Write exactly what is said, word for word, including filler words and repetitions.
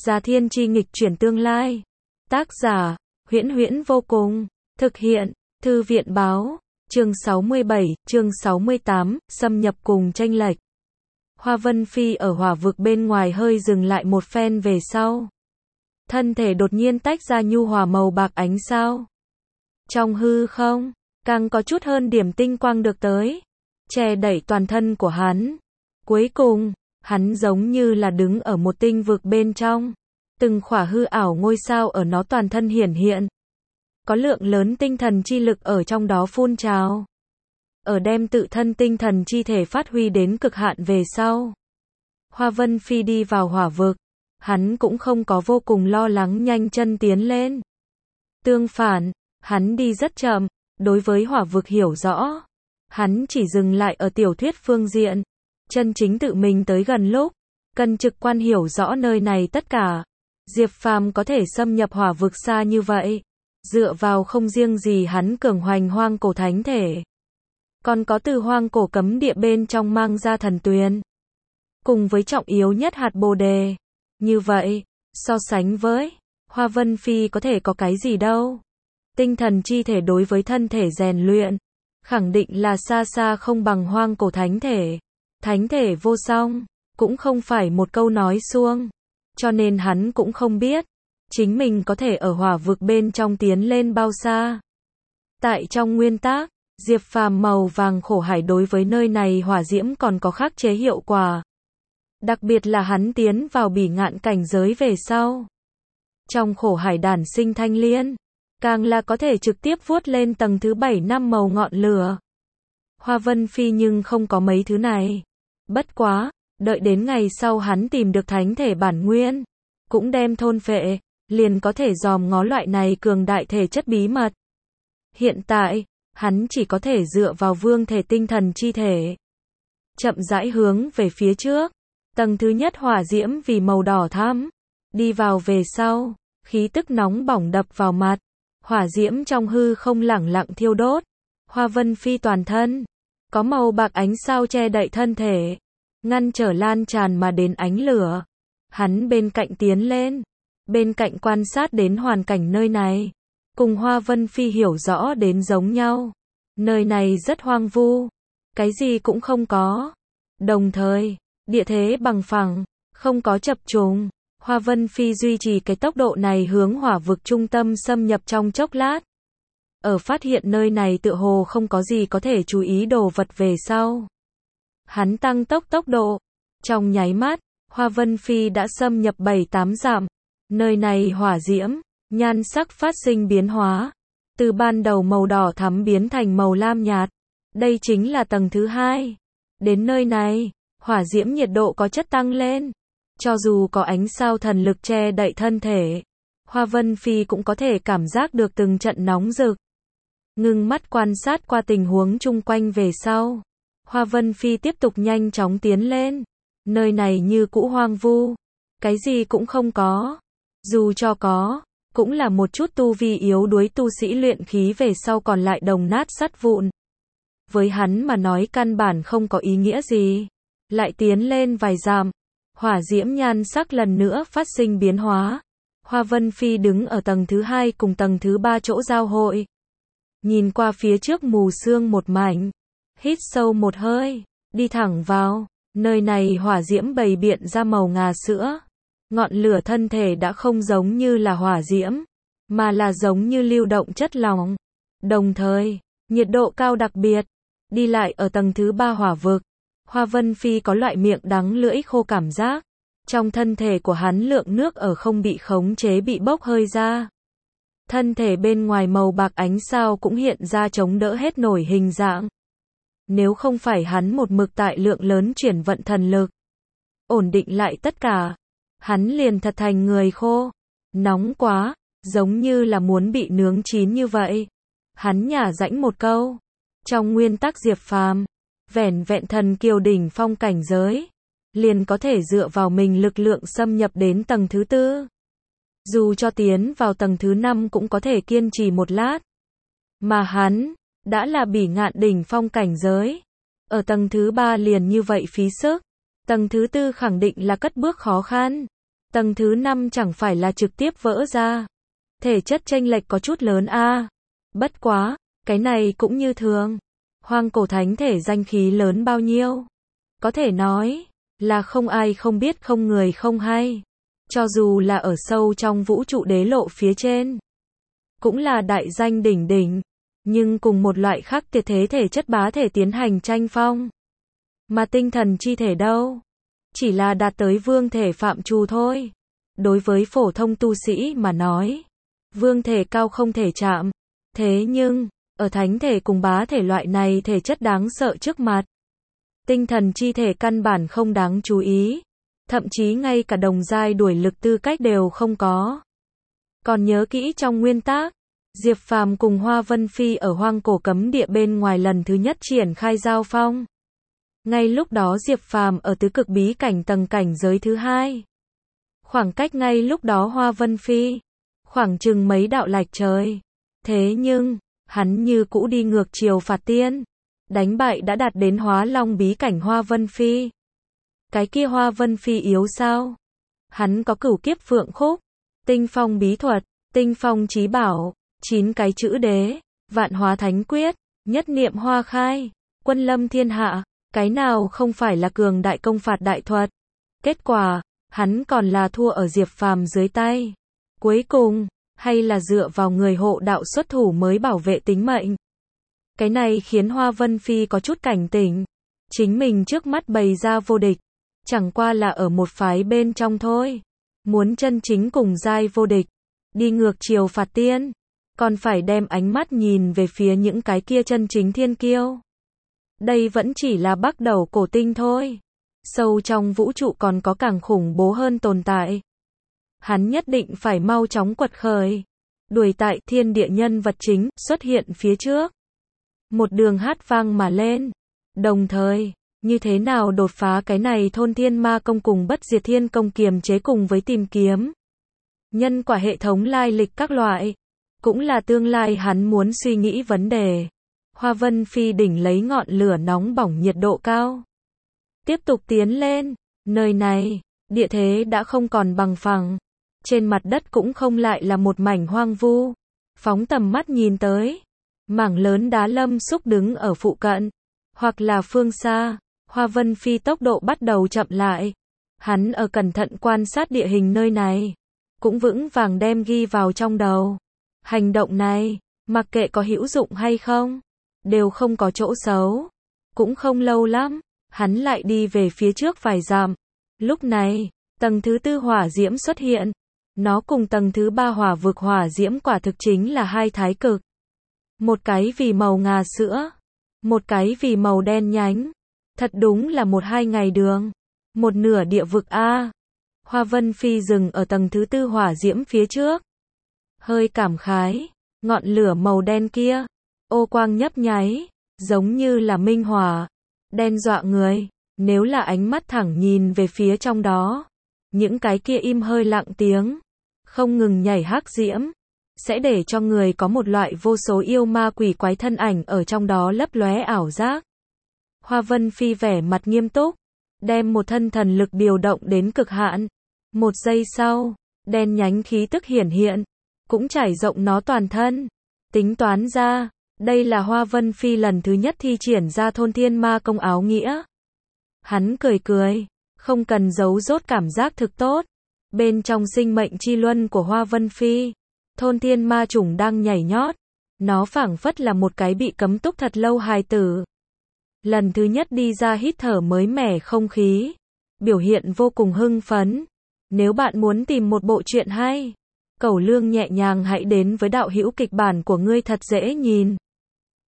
Gia Thiên Chi nghịch chuyển tương lai. Tác giả, Huyễn Huyễn vô cùng. Thực hiện, Thư viện báo. Chương sáu mươi bảy, chương sáu mươi tám, xâm nhập cùng chênh lệch. Hoa Vân Phi ở hỏa vực bên ngoài hơi dừng lại một phen về sau. Thân thể đột nhiên tách ra nhu hòa màu bạc ánh sao. Trong hư không, càng có chút hơn điểm tinh quang được tới, che đẩy toàn thân của hắn. Cuối cùng, hắn giống như là đứng ở một tinh vực bên trong. Từng khỏa hư ảo ngôi sao ở nó toàn thân hiển hiện. Có lượng lớn tinh thần chi lực ở trong đó phun trào. Ở đem tự thân tinh thần chi thể phát huy đến cực hạn về sau. Hoa Vân Phi đi vào hỏa vực. Hắn cũng không có vô cùng lo lắng nhanh chân tiến lên. Tương phản, hắn đi rất chậm, đối với hỏa vực hiểu rõ. Hắn chỉ dừng lại ở tiểu thuyết phương diện. Chân chính tự mình tới gần lúc, cần trực quan hiểu rõ nơi này tất cả. Diệp Phàm có thể xâm nhập hỏa vực xa như vậy. Dựa vào không riêng gì hắn cường hoành hoang cổ thánh thể. Còn có từ hoang cổ cấm địa bên trong mang ra thần tuyền. Cùng với trọng yếu nhất hạt bồ đề. Như vậy, so sánh với, Hoa Vân Phi có thể có cái gì đâu. Tinh thần chi thể đối với thân thể rèn luyện, khẳng định là xa xa không bằng hoang cổ thánh thể. Thánh thể vô song, cũng không phải một câu nói suông. Cho nên hắn cũng không biết, chính mình có thể ở hỏa vực bên trong tiến lên bao xa. Tại trong nguyên tắc, Diệp Phàm màu vàng khổ hải đối với nơi này hỏa diễm còn có khắc chế hiệu quả. Đặc biệt là hắn tiến vào bỉ ngạn cảnh giới về sau. Trong khổ hải đản sinh thanh liên, càng là có thể trực tiếp vuốt lên tầng thứ bảy năm màu ngọn lửa. Hoa Vân Phi nhưng không có mấy thứ này. Bất quá, đợi đến ngày sau hắn tìm được thánh thể bản nguyên, cũng đem thôn phệ, liền có thể dòm ngó loại này cường đại thể chất bí mật. Hiện tại, hắn chỉ có thể dựa vào vương thể tinh thần chi thể. Chậm rãi hướng về phía trước. Tầng thứ nhất hỏa diễm vì màu đỏ thắm. Đi vào về sau, khí tức nóng bỏng đập vào mặt. Hỏa diễm trong hư không lẳng lặng thiêu đốt. Hoa Vân Phi toàn thân, có màu bạc ánh sao che đậy thân thể. Ngăn trở lan tràn mà đến ánh lửa. Hắn bên cạnh tiến lên. Bên cạnh quan sát đến hoàn cảnh nơi này. Cùng Hoa Vân Phi hiểu rõ đến giống nhau. Nơi này rất hoang vu. Cái gì cũng không có. Đồng thời, địa thế bằng phẳng, không có chập trùng. Hoa Vân Phi duy trì cái tốc độ này hướng hỏa vực trung tâm xâm nhập trong chốc lát. Ở phát hiện nơi này tựa hồ không có gì có thể chú ý đồ vật về sau. Hắn tăng tốc tốc độ. Trong nháy mắt, Hoa Vân Phi đã xâm nhập bảy tám dặm. Nơi này hỏa diễm, nhan sắc phát sinh biến hóa. Từ ban đầu màu đỏ thắm biến thành màu lam nhạt. Đây chính là tầng thứ hai. Đến nơi này, hỏa diễm nhiệt độ có chất tăng lên. Cho dù có ánh sao thần lực che đậy thân thể, Hoa Vân Phi cũng có thể cảm giác được từng trận nóng rực. Ngưng mắt quan sát qua tình huống chung quanh về sau. Hoa Vân Phi tiếp tục nhanh chóng tiến lên. Nơi này như cũ hoang vu. Cái gì cũng không có. Dù cho có, cũng là một chút tu vi yếu đuối tu sĩ luyện khí về sau còn lại đồng nát sắt vụn. Với hắn mà nói căn bản không có ý nghĩa gì. Lại tiến lên vài dặm. Hỏa diễm nhan sắc lần nữa phát sinh biến hóa. Hoa Vân Phi đứng ở tầng thứ hai cùng tầng thứ ba chỗ giao hội. Nhìn qua phía trước mù sương một mảnh. Hít sâu một hơi. Đi thẳng vào. Nơi này hỏa diễm bày biện ra màu ngà sữa. Ngọn lửa thân thể đã không giống như là hỏa diễm. Mà là giống như lưu động chất lỏng. Đồng thời, nhiệt độ cao đặc biệt. Đi lại ở tầng thứ ba hỏa vực. Hoa Vân Phi có loại miệng đắng lưỡi khô cảm giác. Trong thân thể của hắn lượng nước ở không bị khống chế bị bốc hơi ra. Thân thể bên ngoài màu bạc ánh sao cũng hiện ra chống đỡ hết nổi hình dạng. Nếu không phải hắn một mực tại lượng lớn chuyển vận thần lực, ổn định lại tất cả, hắn liền thật thành người khô. Nóng quá, giống như là muốn bị nướng chín như vậy. Hắn nhả rãnh một câu. Trong nguyên tắc Diệp Phàm, vẻn vẹn thần kiều đỉnh phong cảnh giới, liền có thể dựa vào mình lực lượng xâm nhập đến tầng thứ tư. Dù cho tiến vào tầng thứ năm cũng có thể kiên trì một lát. Mà hắn, đã là bỉ ngạn đỉnh phong cảnh giới. Ở tầng thứ ba liền như vậy phí sức. Tầng thứ tư khẳng định là cất bước khó khăn. Tầng thứ năm chẳng phải là trực tiếp vỡ ra. Thể chất chênh lệch có chút lớn a. Bất quá, cái này cũng như thường. Hoang cổ thánh thể danh khí lớn bao nhiêu? Có thể nói là không ai không biết không người không hay. Cho dù là ở sâu trong vũ trụ đế lộ phía trên, cũng là đại danh đỉnh đỉnh. Nhưng cùng một loại khác tuyệt thế thể chất bá thể tiến hành tranh phong. Mà tinh thần chi thể đâu? Chỉ là đạt tới vương thể phạm trù thôi. Đối với phổ thông tu sĩ mà nói, vương thể cao không thể chạm. Thế nhưng, ở thánh thể cùng bá thể loại này thể chất đáng sợ trước mặt, tinh thần chi thể căn bản không đáng chú ý. Thậm chí ngay cả đồng giai đuổi lực tư cách đều không có. Còn nhớ kỹ trong nguyên tác, Diệp Phàm cùng Hoa Vân Phi ở hoang cổ cấm địa bên ngoài lần thứ nhất triển khai giao phong. Ngay lúc đó Diệp Phàm ở tứ cực bí cảnh tầng cảnh giới thứ hai. Khoảng cách ngay lúc đó Hoa Vân Phi, khoảng chừng mấy đạo lạch trời. Thế nhưng, hắn như cũ đi ngược chiều phạt tiên. Đánh bại đã đạt đến hóa long bí cảnh Hoa Vân Phi. Cái kia Hoa Vân Phi yếu sao? Hắn có cửu kiếp phượng khúc, tinh phong bí thuật, tinh phong chí bảo, chín cái chữ đế, vạn hóa thánh quyết, nhất niệm hoa khai, quân lâm thiên hạ, cái nào không phải là cường đại công phạt đại thuật. Kết quả, hắn còn là thua ở Diệp Phàm dưới tay. Cuối cùng, hay là dựa vào người hộ đạo xuất thủ mới bảo vệ tính mệnh. Cái này khiến Hoa Vân Phi có chút cảnh tỉnh. Chính mình trước mắt bày ra vô địch, chẳng qua là ở một phái bên trong thôi. Muốn chân chính cùng giai vô địch, đi ngược chiều phạt tiên, còn phải đem ánh mắt nhìn về phía những cái kia chân chính thiên kiêu. Đây vẫn chỉ là bắt đầu cổ tinh thôi. Sâu trong vũ trụ còn có càng khủng bố hơn tồn tại. Hắn nhất định phải mau chóng quật khởi. Đuổi tại thiên địa nhân vật chính xuất hiện phía trước. Một đường hát vang mà lên. Đồng thời, như thế nào đột phá cái này thôn thiên ma công cùng bất diệt thiên công kiềm chế cùng với tìm kiếm nhân quả hệ thống lai lịch các loại. Cũng là tương lai hắn muốn suy nghĩ vấn đề. Hoa Vân Phi đỉnh lấy ngọn lửa nóng bỏng nhiệt độ cao. Tiếp tục tiến lên. Nơi này, địa thế đã không còn bằng phẳng. Trên mặt đất cũng không lại là một mảnh hoang vu. Phóng tầm mắt nhìn tới, mảng lớn đá lâm xúc đứng ở phụ cận, hoặc là phương xa. Hoa Vân Phi tốc độ bắt đầu chậm lại. Hắn ở cẩn thận quan sát địa hình nơi này, cũng vững vàng đem ghi vào trong đầu. Hành động này, mặc kệ có hữu dụng hay không, đều không có chỗ xấu. Cũng không lâu lắm, hắn lại đi về phía trước vài dặm. Lúc này, tầng thứ tư hỏa diễm xuất hiện. Nó cùng tầng thứ ba hỏa vực hỏa diễm quả thực chính là hai thái cực. Một cái vì màu ngà sữa, một cái vì màu đen nhánh. Thật đúng là một hai ngày đường. Một nửa địa vực A. Hoa Vân Phi dừng ở tầng thứ tư hỏa diễm phía trước. Hơi cảm khái, ngọn lửa màu đen kia, ô quang nhấp nháy, giống như là minh hỏa, đen dọa người. Nếu là ánh mắt thẳng nhìn về phía trong đó, những cái kia im hơi lặng tiếng, không ngừng nhảy hắc diễm, sẽ để cho người có một loại vô số yêu ma quỷ quái thân ảnh ở trong đó lấp lóe ảo giác. Hoa Vân Phi vẻ mặt nghiêm túc, đem một thân thần lực điều động đến cực hạn. Một giây sau, đen nhánh khí tức hiển hiện, cũng trải rộng nó toàn thân. Tính toán ra, đây là Hoa Vân Phi lần thứ nhất thi triển ra thôn thiên ma công áo nghĩa. Hắn cười cười, không cần giấu dốt cảm giác thực tốt. Bên trong sinh mệnh chi luân của Hoa Vân Phi, thôn thiên ma chủng đang nhảy nhót. Nó phảng phất là một cái bị cấm túc thật lâu hài tử. Lần thứ nhất đi ra hít thở mới mẻ không khí. Biểu hiện vô cùng hưng phấn. Nếu bạn muốn tìm một bộ truyện hay, cẩu lương nhẹ nhàng hãy đến với đạo hữu kịch bản của ngươi thật dễ nhìn.